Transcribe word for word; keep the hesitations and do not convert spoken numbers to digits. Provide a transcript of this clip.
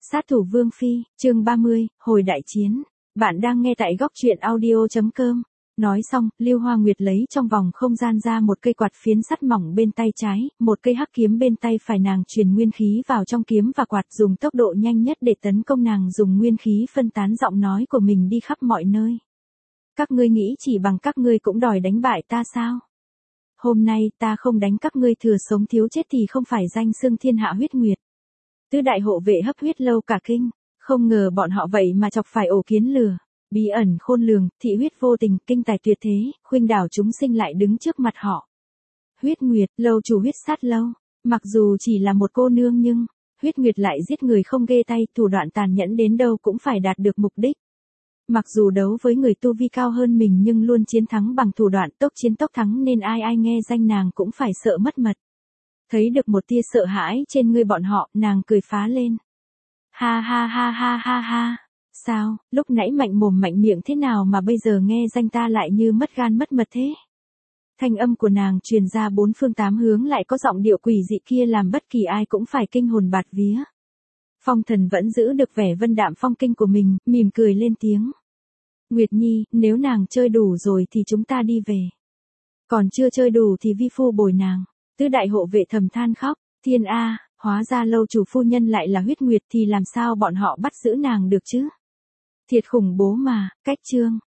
Sát thủ Vương Phi, chương ba mươi, hồi đại chiến. Bạn đang nghe tại góc truyện audio chấm com. Nói xong, Lưu Hoa Nguyệt lấy trong vòng không gian ra một cây quạt phiến sắt mỏng bên tay trái, một cây hắc kiếm bên tay phải, nàng truyền nguyên khí vào trong kiếm và quạt, dùng tốc độ nhanh nhất để tấn công. Nàng dùng nguyên khí phân tán giọng nói của mình đi khắp mọi nơi. Các ngươi nghĩ chỉ bằng các ngươi cũng đòi đánh bại ta sao? Hôm nay ta không đánh các ngươi thừa sống thiếu chết thì không phải danh xưng thiên hạ huyết nguyệt. Tứ đại hộ vệ hấp huyết lâu cả kinh, không ngờ bọn họ vậy mà chọc phải ổ kiến lừa. Bí ẩn khôn lường, thị huyết vô tình, kinh tài tuyệt thế, khuynh đảo chúng sinh lại đứng trước mặt họ. Huyết Nguyệt, lâu chủ huyết sát lâu, mặc dù chỉ là một cô nương nhưng, Huyết Nguyệt lại giết người không ghê tay, thủ đoạn tàn nhẫn đến đâu cũng phải đạt được mục đích. Mặc dù đấu với người tu vi cao hơn mình nhưng luôn chiến thắng bằng thủ đoạn tốc chiến tốc thắng, nên ai ai nghe danh nàng cũng phải sợ mất mật. Thấy được một tia sợ hãi trên người bọn họ, nàng cười phá lên. Ha ha ha ha ha ha. Sao, lúc nãy mạnh mồm mạnh miệng thế nào mà bây giờ nghe danh ta lại như mất gan mất mật thế? Thanh âm của nàng truyền ra bốn phương tám hướng, lại có giọng điệu quỷ dị kia làm bất kỳ ai cũng phải kinh hồn bạt vía. Phong Thần vẫn giữ được vẻ vân đạm phong kinh của mình, mỉm cười lên tiếng. Nguyệt Nhi, nếu nàng chơi đủ rồi thì chúng ta đi về. Còn chưa chơi đủ thì vi phu bồi nàng. Tứ đại hộ vệ thầm than khóc. Thiên A, hóa ra lâu chủ phu nhân lại là Huyết Nguyệt, thì làm sao bọn họ bắt giữ nàng được chứ? Thiệt khủng bố mà. Cách chương.